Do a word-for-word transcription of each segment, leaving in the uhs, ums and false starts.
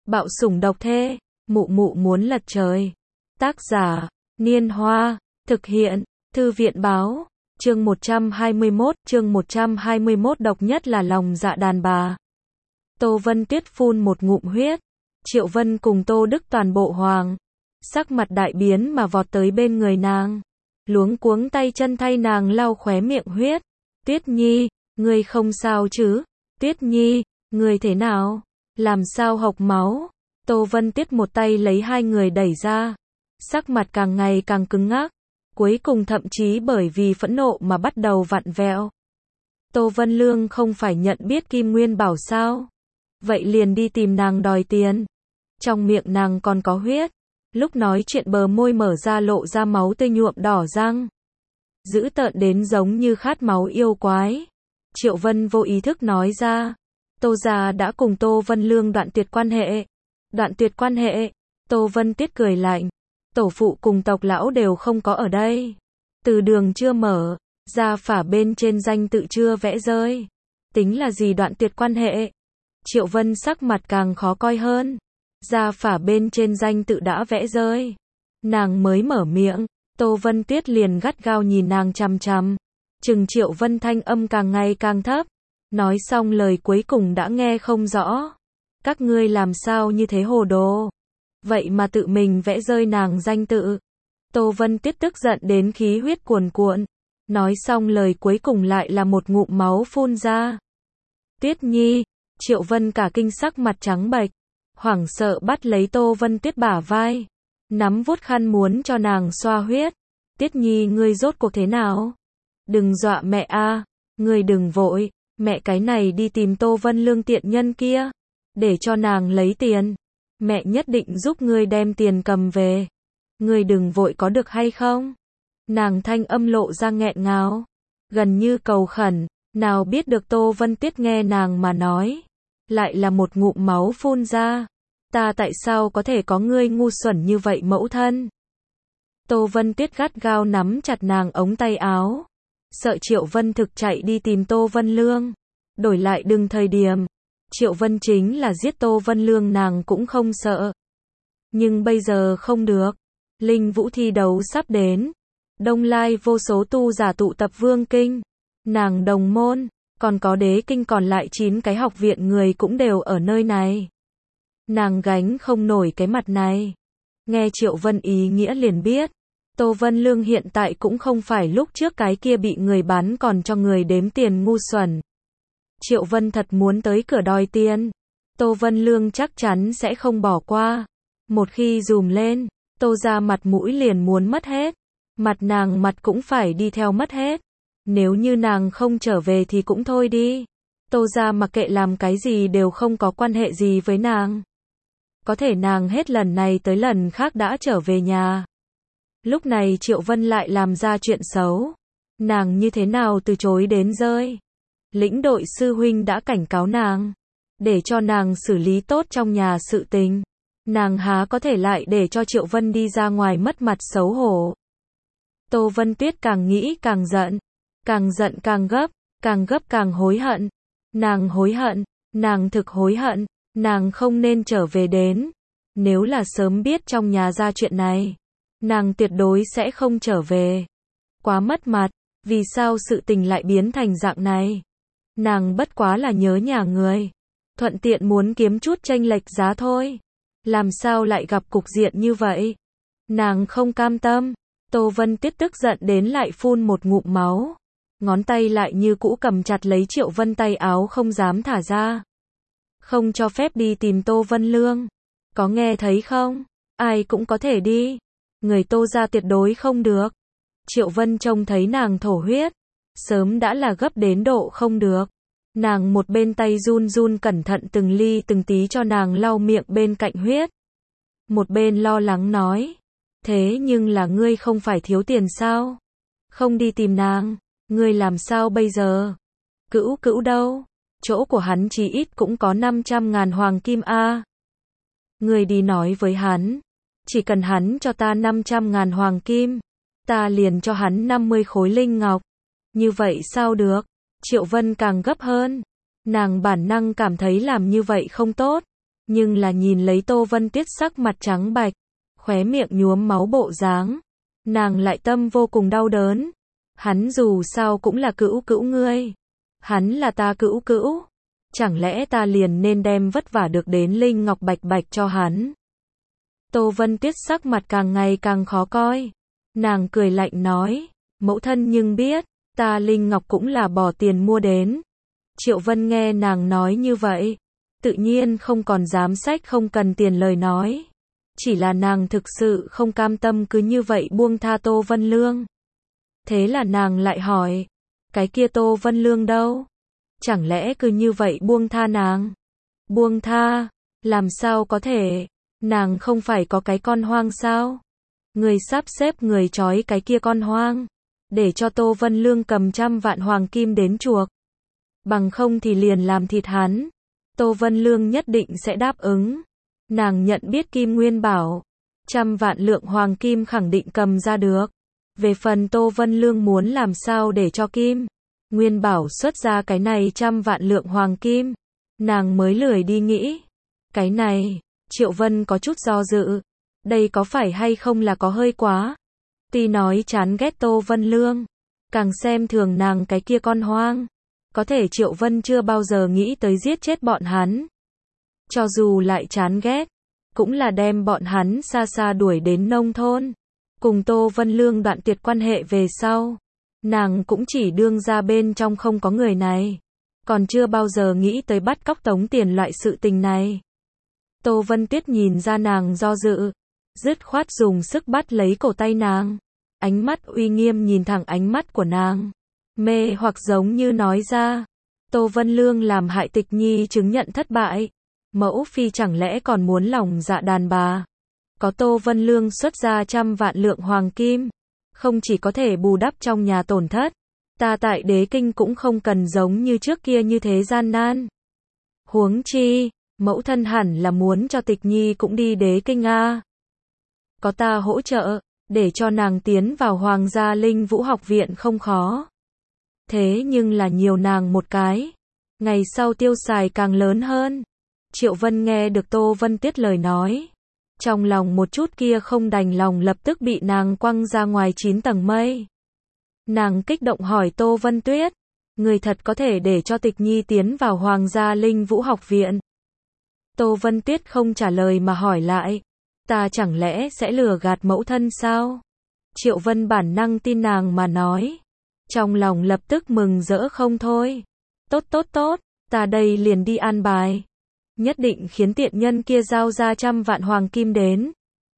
Bạo sủng độc thê, mụ mụ muốn lật trời. Tác giả, Niên Hoa, thực hiện, Thư viện Báo, chương một trăm hai mươi mốt, chương một trăm hai mươi mốt độc nhất là lòng dạ đàn bà. Tô Vân Tuyết phun một ngụm huyết, Triệu Vân cùng Tô Đức toàn bộ hoàng, sắc mặt đại biến mà vọt tới bên người nàng, luống cuống tay chân thay nàng lau khóe miệng huyết. Tuyết Nhi, ngươi không sao chứ? Tuyết Nhi, ngươi thế nào? Làm sao hộc máu? Tô Vân Tuyết một tay lấy hai người đẩy ra, sắc mặt càng ngày càng cứng ngắc, cuối cùng thậm chí bởi vì phẫn nộ mà bắt đầu vặn vẹo. Tô Vân Lương không phải nhận biết Kim Nguyên Bảo sao? Vậy liền đi tìm nàng đòi tiền. Trong miệng nàng còn có huyết, lúc nói chuyện bờ môi mở ra lộ ra máu tươi nhuộm đỏ răng, dữ tợn đến giống như khát máu yêu quái. Triệu Vân vô ý thức nói ra, Tô gia đã cùng Tô Vân Lương đoạn tuyệt quan hệ. Đoạn tuyệt quan hệ? Tô Vân Tuyết cười lạnh, tổ phụ cùng tộc lão đều không có ở đây. Từ đường chưa mở, gia phả bên trên danh tự chưa vẽ rơi. Tính là gì đoạn tuyệt quan hệ? Triệu Vân sắc mặt càng khó coi hơn. Gia phả bên trên danh tự đã vẽ rơi. Nàng mới mở miệng, Tô Vân Tuyết liền gắt gao nhìn nàng chằm chằm. Chừng Triệu Vân thanh âm càng ngày càng thấp. Nói xong lời cuối cùng đã nghe không rõ. Các ngươi làm sao như thế hồ đồ? Vậy mà tự mình vẽ rơi nàng danh tự. Tô Vân Tuyết tức giận đến khí huyết cuồn cuộn. Nói xong lời cuối cùng lại là một ngụm máu phun ra. Tuyết Nhi, Triệu Vân cả kinh sắc mặt trắng bệch, hoảng sợ bắt lấy Tô Vân Tuyết bả vai, nắm vuốt khăn muốn cho nàng xoa huyết. Tuyết Nhi ngươi rốt cuộc thế nào? Đừng dọa mẹ a, ngươi đừng vội, mẹ cái này đi tìm Tô Vân Lương tiện nhân kia, để cho nàng lấy tiền. Mẹ nhất định giúp ngươi đem tiền cầm về. Ngươi đừng vội có được hay không? Nàng thanh âm lộ ra nghẹn ngào, gần như cầu khẩn, nào biết được Tô Vân Tuyết nghe nàng mà nói, lại là một ngụm máu phun ra. Ta tại sao có thể có ngươi ngu xuẩn như vậy mẫu thân? Tô Vân Tuyết gắt gao nắm chặt nàng ống tay áo, sợ Triệu Vân thực chạy đi tìm Tô Vân Lương. Đổi lại đừng thời điểm, Triệu Vân chính là giết Tô Vân Lương nàng cũng không sợ. Nhưng bây giờ không được. Linh Vũ thi đấu sắp đến. Đông Lai vô số tu giả tụ tập Vương Kinh. Nàng đồng môn, còn có Đế Kinh còn lại chín cái học viện người cũng đều ở nơi này. Nàng gánh không nổi cái mặt này. Nghe Triệu Vân ý nghĩa liền biết, Tô Vân Lương hiện tại cũng không phải lúc trước cái kia bị người bán còn cho người đếm tiền ngu xuẩn. Triệu Vân thật muốn tới cửa đòi tiền, Tô Vân Lương chắc chắn sẽ không bỏ qua. Một khi dùm lên, Tô ra mặt mũi liền muốn mất hết. Mặt nàng mặt cũng phải đi theo mất hết. Nếu như nàng không trở về thì cũng thôi đi. Tô ra mặc kệ làm cái gì đều không có quan hệ gì với nàng. Có thể nàng hết lần này tới lần khác đã trở về nhà. Lúc này Triệu Vân lại làm ra chuyện xấu. Nàng như thế nào từ chối đến rơi. Lĩnh đội sư huynh đã cảnh cáo nàng, để cho nàng xử lý tốt trong nhà sự tình. Nàng há có thể lại để cho Triệu Vân đi ra ngoài mất mặt xấu hổ. Tô Vân Tuyết càng nghĩ càng giận, càng giận càng gấp, càng gấp càng hối hận. Nàng hối hận, nàng thực hối hận, nàng không nên trở về đến. Nếu là sớm biết trong nhà ra chuyện này, nàng tuyệt đối sẽ không trở về. Quá mất mặt, vì sao sự tình lại biến thành dạng này? Nàng bất quá là nhớ nhà người, thuận tiện muốn kiếm chút chênh lệch giá thôi. Làm sao lại gặp cục diện như vậy? Nàng không cam tâm. Tô Vân Tuyết tức giận đến lại phun một ngụm máu, ngón tay lại như cũ cầm chặt lấy Triệu Vân tay áo không dám thả ra. Không cho phép đi tìm Tô Vân Lương. Có nghe thấy không? Ai cũng có thể đi. Người Tô ra tuyệt đối không được. Triệu Vân trông thấy nàng thổ huyết, sớm đã là gấp đến độ không được. Nàng một bên tay run run cẩn thận từng ly từng tí cho nàng lau miệng bên cạnh huyết. Một bên lo lắng nói, thế nhưng là ngươi không phải thiếu tiền sao? Không đi tìm nàng, ngươi làm sao bây giờ? Cữu cữu đâu? Chỗ của hắn chí ít cũng có năm trăm ngàn hoàng kim a. Ngươi đi nói với hắn, chỉ cần hắn cho ta năm trăm ngàn hoàng kim, ta liền cho hắn năm mươi khối linh ngọc. Như vậy sao được? Triệu Vân càng gấp hơn. Nàng bản năng cảm thấy làm như vậy không tốt, Nhưng là nhìn lấy Tô Vân Tuyết sắc mặt trắng bạch, khóe miệng nhuốm máu bộ dáng, nàng lại tâm vô cùng đau đớn. Hắn dù sao cũng là cữu cữu ngươi. Hắn là ta cữu cữu. Chẳng lẽ ta liền nên đem vất vả được đến Linh Ngọc bạch bạch cho hắn? Tô Vân Tuyết sắc mặt càng ngày càng khó coi. Nàng cười lạnh nói, mẫu thân nhưng biết, ta Linh Ngọc cũng là bỏ tiền mua đến. Triệu Vân nghe nàng nói như vậy, tự nhiên không còn dám sách không cần tiền lời nói. Chỉ là nàng thực sự không cam tâm cứ như vậy buông tha Tô Vân Lương. Thế là nàng lại hỏi, cái kia Tô Vân Lương đâu? Chẳng lẽ cứ như vậy buông tha nàng? Buông tha? Làm sao có thể? Nàng không phải có cái con hoang sao? Người sắp xếp người trói cái kia con hoang, để cho Tô Vân Lương cầm trăm vạn hoàng kim đến chuộc. Bằng không thì liền làm thịt hắn. Tô Vân Lương nhất định sẽ đáp ứng. Nàng nhận biết Kim Nguyên bảo, trăm vạn lượng hoàng kim khẳng định cầm ra được. Về phần Tô Vân Lương muốn làm sao để cho Kim Nguyên bảo xuất ra cái này trăm vạn lượng hoàng kim, nàng mới lười đi nghĩ. Cái này, Triệu Vân có chút do dự. Đây có phải hay không là có hơi quá. Tuy nói chán ghét Tô Vân Lương, càng xem thường nàng cái kia con hoang. Có thể Triệu Vân chưa bao giờ nghĩ tới giết chết bọn hắn. Cho dù lại chán ghét, cũng là đem bọn hắn xa xa đuổi đến nông thôn. Cùng Tô Vân Lương đoạn tuyệt quan hệ về sau, nàng cũng chỉ đương ra bên trong không có người này. Còn chưa bao giờ nghĩ tới bắt cóc tống tiền loại sự tình này. Tô Vân Tuyết nhìn ra nàng do dự, dứt khoát dùng sức bắt lấy cổ tay nàng. Ánh mắt uy nghiêm nhìn thẳng ánh mắt của nàng. Mê hoặc giống như nói ra, Tô Vân Lương làm hại Tịch Nhi chứng nhận thất bại. Mẫu phi chẳng lẽ còn muốn lòng dạ đàn bà. Có Tô Vân Lương xuất ra trăm vạn lượng hoàng kim, không chỉ có thể bù đắp trong nhà tổn thất, ta tại đế kinh cũng không cần giống như trước kia như thế gian nan. Huống chi, mẫu thân hẳn là muốn cho Tịch Nhi cũng đi đế kinh a. Có ta hỗ trợ, để cho nàng tiến vào Hoàng gia Linh Vũ học viện không khó. Thế nhưng là nhiều nàng một cái, ngày sau tiêu xài càng lớn hơn. Triệu Vân nghe được Tô Vân Tuyết lời nói, trong lòng một chút kia không đành lòng lập tức bị nàng quăng ra ngoài chín tầng mây. Nàng kích động hỏi Tô Vân Tuyết, người thật có thể để cho Tịch Nhi tiến vào Hoàng gia Linh Vũ học viện? Tô Vân Tuyết không trả lời mà hỏi lại, ta chẳng lẽ sẽ lừa gạt mẫu thân sao? Triệu Vân bản năng tin nàng mà nói, trong lòng lập tức mừng rỡ không thôi. Tốt tốt tốt, ta đây liền đi an bài. Nhất định khiến tiện nhân kia giao ra trăm vạn hoàng kim đến.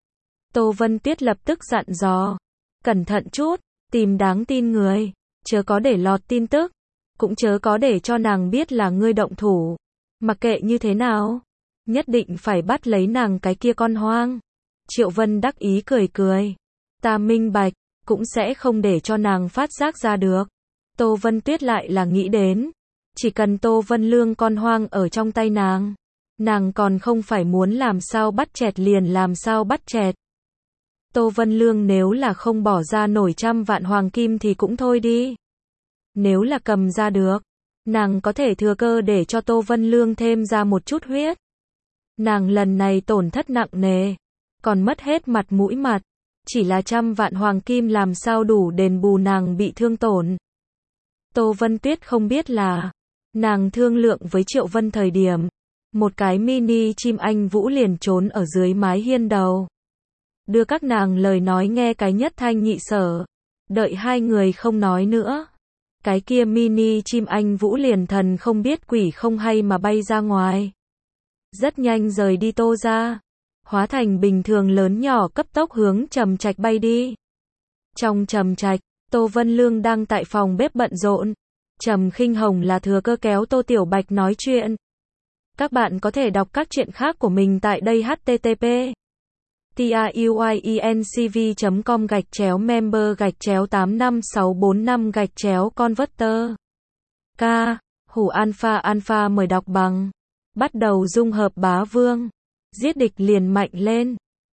Tô Vân Tuyết lập tức dặn dò, cẩn thận chút, tìm đáng tin người, chớ có để lọt tin tức, cũng chớ có để cho nàng biết là ngươi động thủ. Mặc kệ như thế nào, nhất định phải bắt lấy nàng cái kia con hoang. Triệu Vân đắc ý cười cười, ta minh bạch, cũng sẽ không để cho nàng phát giác ra được. Tô Vân Tuyết lại là nghĩ đến, chỉ cần Tô Vân Lương con hoang ở trong tay nàng, nàng còn không phải muốn làm sao bắt chẹt liền làm sao bắt chẹt. Tô Vân Lương nếu là không bỏ ra nổi trăm vạn hoàng kim thì cũng thôi đi. Nếu là cầm ra được, nàng có thể thừa cơ để cho Tô Vân Lương thêm ra một chút huyết. Nàng lần này tổn thất nặng nề, còn mất hết mặt mũi mặt. Chỉ là trăm vạn hoàng kim làm sao đủ đền bù nàng bị thương tổn. Tô Vân Tuyết không biết là, nàng thương lượng với Triệu Vân thời điểm, một cái mini chim anh vũ liền trốn ở dưới mái hiên đầu. Đưa các nàng lời nói nghe cái nhất thanh nhị sở. Đợi hai người không nói nữa, cái kia mini chim anh vũ liền thần không biết quỷ không hay mà bay ra ngoài. Rất nhanh rời đi Tô ra, hóa thành bình thường lớn nhỏ cấp tốc hướng Trầm Trạch bay đi. Trong Trầm Trạch, Tô Vân Lương đang tại phòng bếp bận rộn. Trầm Khinh Hồng là thừa cơ kéo Tô Tiểu Bạch nói chuyện. Các bạn có thể đọc các chuyện khác của mình tại đây http truyencv chấm com gạch chéo member gạch chéo tám năm sáu bốn năm gạch chéo converter. K. Hủ Alpha Alpha mời đọc bằng. Bắt đầu dung hợp bá vương. Giết địch liền mạnh lên.